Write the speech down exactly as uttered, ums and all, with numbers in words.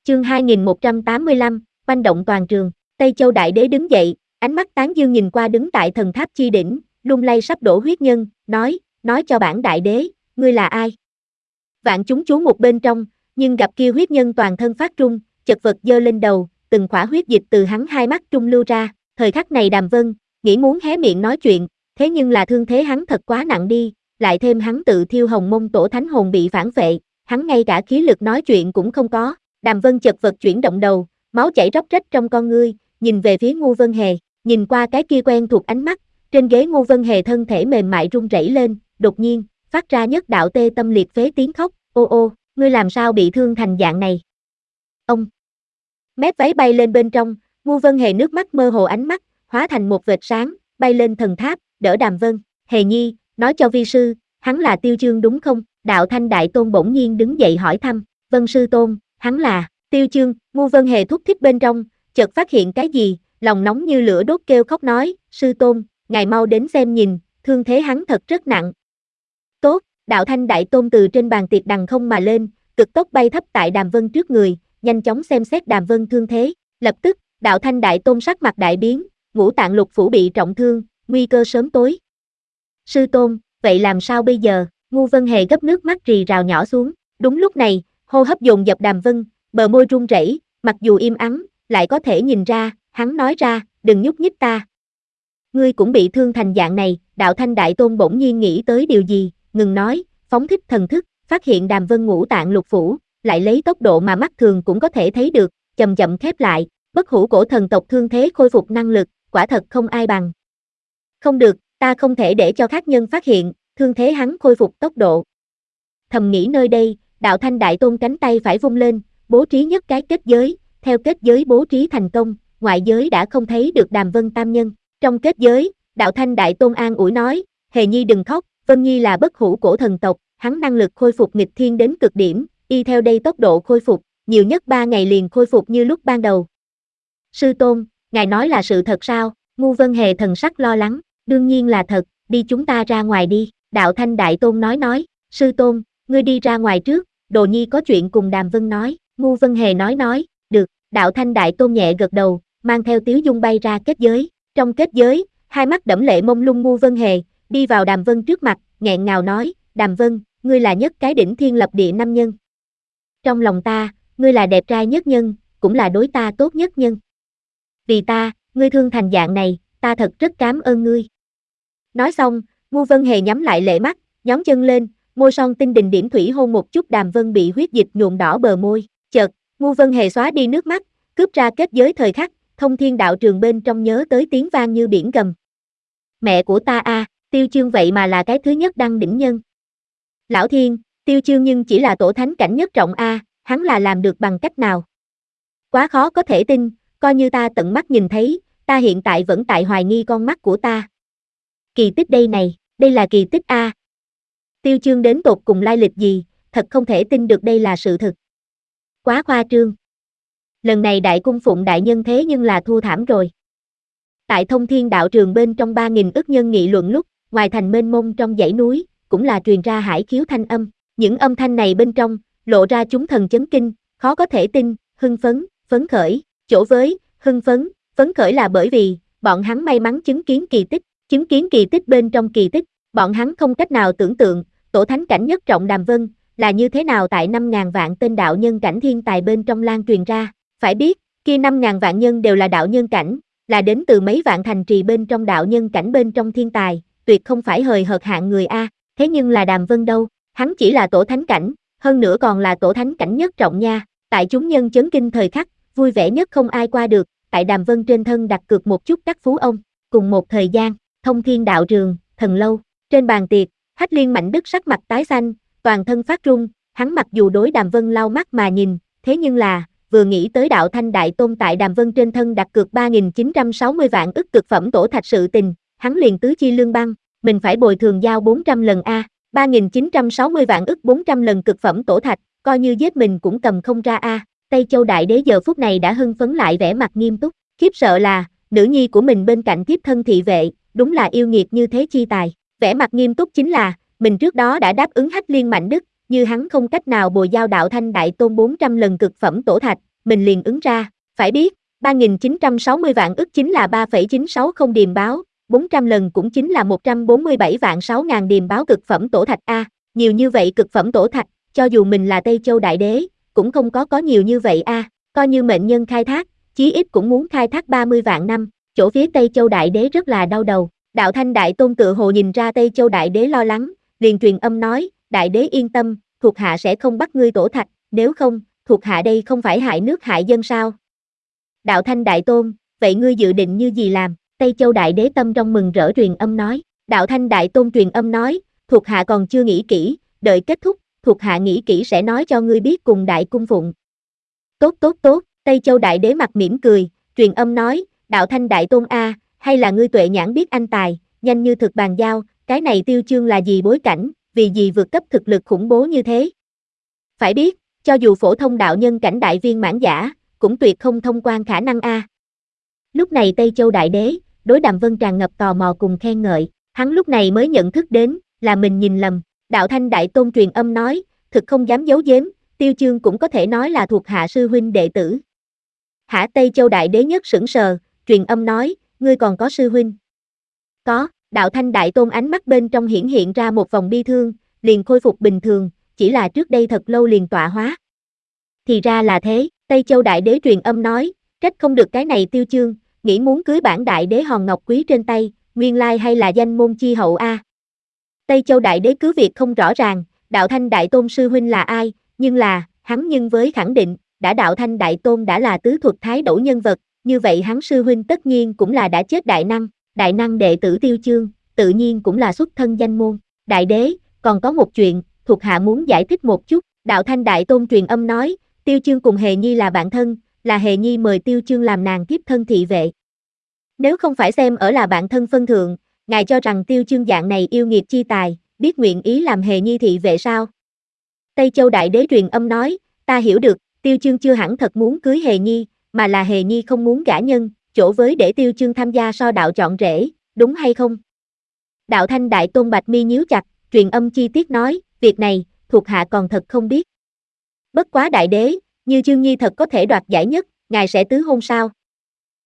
Chương hai nghìn một trăm tám mươi lăm, oanh động toàn trường. Tây Châu Đại Đế đứng dậy, ánh mắt tán dương nhìn qua đứng tại thần tháp chi đỉnh, lung lay sắp đổ huyết nhân, nói, nói cho bản Đại Đế, ngươi là ai? Vạn chúng chú một bên trong, nhưng gặp kia huyết nhân toàn thân phát trung, chật vật giơ lên đầu, từng khỏa huyết dịch từ hắn hai mắt trung lưu ra, thời khắc này Đàm Vân, nghĩ muốn hé miệng nói chuyện, thế nhưng là thương thế hắn thật quá nặng đi, lại thêm hắn tự thiêu hồng mông tổ thánh hồn bị phản phệ, hắn ngay cả khí lực nói chuyện cũng không có. Đàm Vân chật vật chuyển động đầu, máu chảy róc rách trong con ngươi, nhìn về phía Ngô Vân Hề, nhìn qua cái kia quen thuộc ánh mắt, trên ghế Ngô Vân Hề thân thể mềm mại run rẩy lên, đột nhiên, phát ra nhất đạo tê tâm liệt phế tiếng khóc, ô ô, ngươi làm sao bị thương thành dạng này? Ông! Mép váy bay lên bên trong, Ngô Vân Hề nước mắt mơ hồ ánh mắt, hóa thành một vệt sáng, bay lên thần tháp, đỡ Đàm Vân, Hề Nhi, nói cho vi sư, hắn là Tiêu Chương đúng không? Đạo Thanh Đại Tôn bỗng nhiên đứng dậy hỏi thăm, vân sư tôn, hắn là, Tiêu Chương, Ngô Vân Hề thúc thích bên trong, chợt phát hiện cái gì, lòng nóng như lửa đốt kêu khóc nói, sư tôn, ngài mau đến xem nhìn, thương thế hắn thật rất nặng. Tốt, Đạo Thanh Đại Tôn từ trên bàn tiệc đằng không mà lên, cực tốc bay thấp tại Đàm Vân trước người, nhanh chóng xem xét Đàm Vân thương thế, lập tức, Đạo Thanh Đại Tôn sắc mặt đại biến, ngũ tạng lục phủ bị trọng thương, nguy cơ sớm tối. Sư tôn, vậy làm sao bây giờ? Ngô Vân Hề gấp nước mắt rì rào nhỏ xuống, đúng lúc này, hô hấp dồn dập Đàm Vân, bờ môi run rẩy, mặc dù im ắng, lại có thể nhìn ra, hắn nói ra, đừng nhúc nhích ta. Ngươi cũng bị thương thành dạng này, Đạo Thanh Đại Tôn bỗng nhiên nghĩ tới điều gì, ngừng nói, phóng thích thần thức, phát hiện Đàm Vân ngũ tạng lục phủ, lại lấy tốc độ mà mắt thường cũng có thể thấy được, chậm chậm khép lại, bất hủ cổ thần tộc thương thế khôi phục năng lực, quả thật không ai bằng. Không được, ta không thể để cho khác nhân phát hiện, thương thế hắn khôi phục tốc độ. Thầm nghĩ nơi đây, Đạo Thanh Đại Tôn cánh tay phải vung lên, bố trí nhất cái kết giới, theo kết giới bố trí thành công, ngoại giới đã không thấy được Đàm Vân tam nhân. Trong kết giới, Đạo Thanh Đại Tôn an ủi nói, Hề Nhi đừng khóc, Vân Nhi là bất hủ cổ thần tộc, hắn năng lực khôi phục nghịch thiên đến cực điểm, y theo đây tốc độ khôi phục, nhiều nhất ba ngày liền khôi phục như lúc ban đầu. Sư tôn, ngài nói là sự thật sao? Ngô Vân Hề thần sắc lo lắng, đương nhiên là thật, đi chúng ta ra ngoài đi. Đạo Thanh Đại Tôn nói nói, sư tôn, ngươi đi ra ngoài trước, Đồ Nhi có chuyện cùng Đàm Vân nói. Ngô Vân Hề nói nói, được. Đạo Thanh Đại Tôn nhẹ gật đầu, mang theo Tiếu Dung bay ra kết giới. Trong kết giới, hai mắt đẫm lệ mông lung Ngô Vân Hề, đi vào Đàm Vân trước mặt, nghẹn ngào nói, Đàm Vân, ngươi là nhất cái đỉnh thiên lập địa nam nhân. Trong lòng ta, ngươi là đẹp trai nhất nhân, cũng là đối ta tốt nhất nhân. Vì ta, ngươi thương thành dạng này, ta thật rất cảm ơn ngươi. Nói xong, Ngô Vân Hề nhắm lại lệ mắt, nhón chân lên, môi son tinh đình điểm thủy hôn một chút Đàm Vân bị huyết dịch nhuộm đỏ bờ môi. Chợt, Ngô Vân Hề xóa đi nước mắt, cướp ra kết giới thời khắc, thông thiên đạo trường bên trong nhớ tới tiếng vang như biển gầm. Mẹ của ta a, à, Tiêu Chương vậy mà là cái thứ nhất đăng đỉnh nhân. Lão Thiên, Tiêu Chương nhưng chỉ là tổ thánh cảnh nhất trọng a, à, hắn là làm được bằng cách nào? Quá khó có thể tin, coi như ta tận mắt nhìn thấy, ta hiện tại vẫn tại hoài nghi con mắt của ta. Kỳ tích đây này, đây là kỳ tích a. À. Tiêu Chương đến tột cùng lai lịch gì, thật không thể tin được đây là sự thực. Quá khoa trương. Lần này đại cung phụng đại nhân thế nhưng là thua thảm rồi. Tại thông thiên đạo trường bên trong ba nghìn ức nhân nghị luận lúc, ngoài thành mênh mông trong dãy núi, cũng là truyền ra hải khiếu thanh âm. Những âm thanh này bên trong, lộ ra chúng thần chấn kinh, khó có thể tin, hưng phấn, phấn khởi, chỗ với, hưng phấn, phấn khởi là bởi vì, bọn hắn may mắn chứng kiến kỳ tích, chứng kiến kỳ tích bên trong kỳ tích, bọn hắn không cách nào tưởng tượng, tổ thánh cảnh nhất trọng Đàm Vân, là như thế nào tại năm ngàn vạn tên đạo nhân cảnh thiên tài bên trong lan truyền ra. Phải biết, kia năm ngàn vạn nhân đều là đạo nhân cảnh, là đến từ mấy vạn thành trì bên trong đạo nhân cảnh bên trong thiên tài, tuyệt không phải hời hợt hạng người a. Thế nhưng là Đàm Vân đâu, hắn chỉ là tổ thánh cảnh, hơn nữa còn là tổ thánh cảnh nhất trọng nha. Tại chúng nhân chấn kinh thời khắc, vui vẻ nhất không ai qua được, tại Đàm Vân trên thân đặt cược một chút các phú ông. Cùng một thời gian, thông thiên đạo trường, thần lâu, trên bàn tiệc, Hách Liên Mạnh Đức sắc mặt tái xanh, toàn thân phát run, hắn mặc dù đối Đàm Vân lau mắt mà nhìn, thế nhưng là, vừa nghĩ tới Đạo Thanh Đại Tôn tại Đàm Vân trên thân đặt cược ba nghìn chín trăm sáu mươi vạn ức cực phẩm tổ thạch sự tình, hắn liền tứ chi lương băng, mình phải bồi thường giao bốn trăm lần a, ba nghìn chín trăm sáu mươi vạn ức bốn trăm lần cực phẩm tổ thạch, coi như giết mình cũng cầm không ra a. Tây Châu Đại Đế giờ phút này đã hưng phấn lại vẻ mặt nghiêm túc, khiếp sợ là, nữ nhi của mình bên cạnh thiếp thân thị vệ, đúng là yêu nghiệt như thế chi tài. Vẻ mặt nghiêm túc chính là, mình trước đó đã đáp ứng Hách Liên Mạnh Đức, như hắn không cách nào bồi giao Đạo Thanh Đại Tôn bốn trăm lần cực phẩm tổ thạch, mình liền ứng ra, phải biết, ba nghìn chín trăm sáu mươi vạn ức chính là ba phẩy chín sáu không điềm báo, bốn trăm lần cũng chính là một trăm bốn mươi bảy vạn sáu ngàn điềm báo cực phẩm tổ thạch a, nhiều như vậy cực phẩm tổ thạch, cho dù mình là Tây Châu Đại Đế, cũng không có có nhiều như vậy a, coi như mệnh nhân khai thác, chí ít cũng muốn khai thác ba mươi vạn năm, chỗ phía Tây Châu Đại Đế rất là đau đầu. Đạo Thanh Đại Tôn tự hồ nhìn ra Tây Châu Đại Đế lo lắng, liền truyền âm nói, Đại Đế yên tâm, thuộc hạ sẽ không bắt ngươi tổ thạch, nếu không, thuộc hạ đây không phải hại nước hại dân sao? Đạo Thanh Đại Tôn, vậy ngươi dự định như gì làm? Tây Châu Đại Đế tâm trong mừng rỡ truyền âm nói, Đạo Thanh Đại Tôn truyền âm nói, thuộc hạ còn chưa nghĩ kỹ, đợi kết thúc, thuộc hạ nghĩ kỹ sẽ nói cho ngươi biết cùng Đại cung phụng. Tốt tốt tốt, Tây Châu Đại Đế mặt mỉm cười, truyền âm nói, Đạo Thanh Đại Tôn a, hay là ngươi tuệ nhãn biết anh tài, nhanh như thực bàn giao, cái này Tiêu Chương là gì bối cảnh, vì gì vượt cấp thực lực khủng bố như thế? Phải biết, cho dù phổ thông đạo nhân cảnh đại viên mãn giả, cũng tuyệt không thông quan khả năng a. Lúc này Tây Châu Đại Đế, đối Đàm Vân tràn ngập tò mò cùng khen ngợi, hắn lúc này mới nhận thức đến, là mình nhìn lầm, Đạo Thanh Đại Tôn truyền âm nói, thực không dám giấu giếm, Tiêu Chương cũng có thể nói là thuộc hạ sư huynh đệ tử. Hả? Tây Châu Đại Đế nhất sững sờ, truyền âm nói, ngươi còn có sư huynh? Có, Đạo Thanh Đại Tôn ánh mắt bên trong hiển hiện ra một vòng bi thương, liền khôi phục bình thường, chỉ là trước đây thật lâu liền tọa hóa. Thì ra là thế, Tây Châu Đại Đế truyền âm nói, trách không được cái này Tiêu Chương, nghĩ muốn cưới bản Đại Đế hòn ngọc quý trên tay, nguyên lai hay là danh môn chi hậu a. Tây Châu Đại Đế cứ việc không rõ ràng, Đạo Thanh Đại Tôn sư huynh là ai, nhưng là, hắn nhưng với khẳng định, đã Đạo Thanh Đại Tôn đã là tứ thuật thái đẩu nhân vật, như vậy hắn sư huynh tất nhiên cũng là đã chết đại năng, đại năng đệ tử Tiêu Chương, tự nhiên cũng là xuất thân danh môn. Đại Đế, còn có một chuyện, thuộc hạ muốn giải thích một chút, Đạo Thanh Đại Tôn truyền âm nói, Tiêu Chương cùng Hề Nhi là bạn thân, là Hề Nhi mời Tiêu Chương làm nàng tiếp thân thị vệ. Nếu không phải xem ở là bạn thân phân thượng, ngài cho rằng Tiêu Chương dạng này yêu nghiệt chi tài, biết nguyện ý làm Hề Nhi thị vệ sao? Tây Châu Đại Đế truyền âm nói, ta hiểu được, Tiêu Chương chưa hẳn thật muốn cưới Hề Nhi, mà là Hề Nhi không muốn gả nhân, chỗ với để Tiêu Chương tham gia so đạo chọn rể, đúng hay không? Đạo Thanh Đại Tôn bạch mi nhíu chặt, truyền âm chi tiết nói, việc này, thuộc hạ còn thật không biết. Bất quá Đại Đế, như Chương Nhi thật có thể đoạt giải nhất, ngài sẽ tứ hôn sao?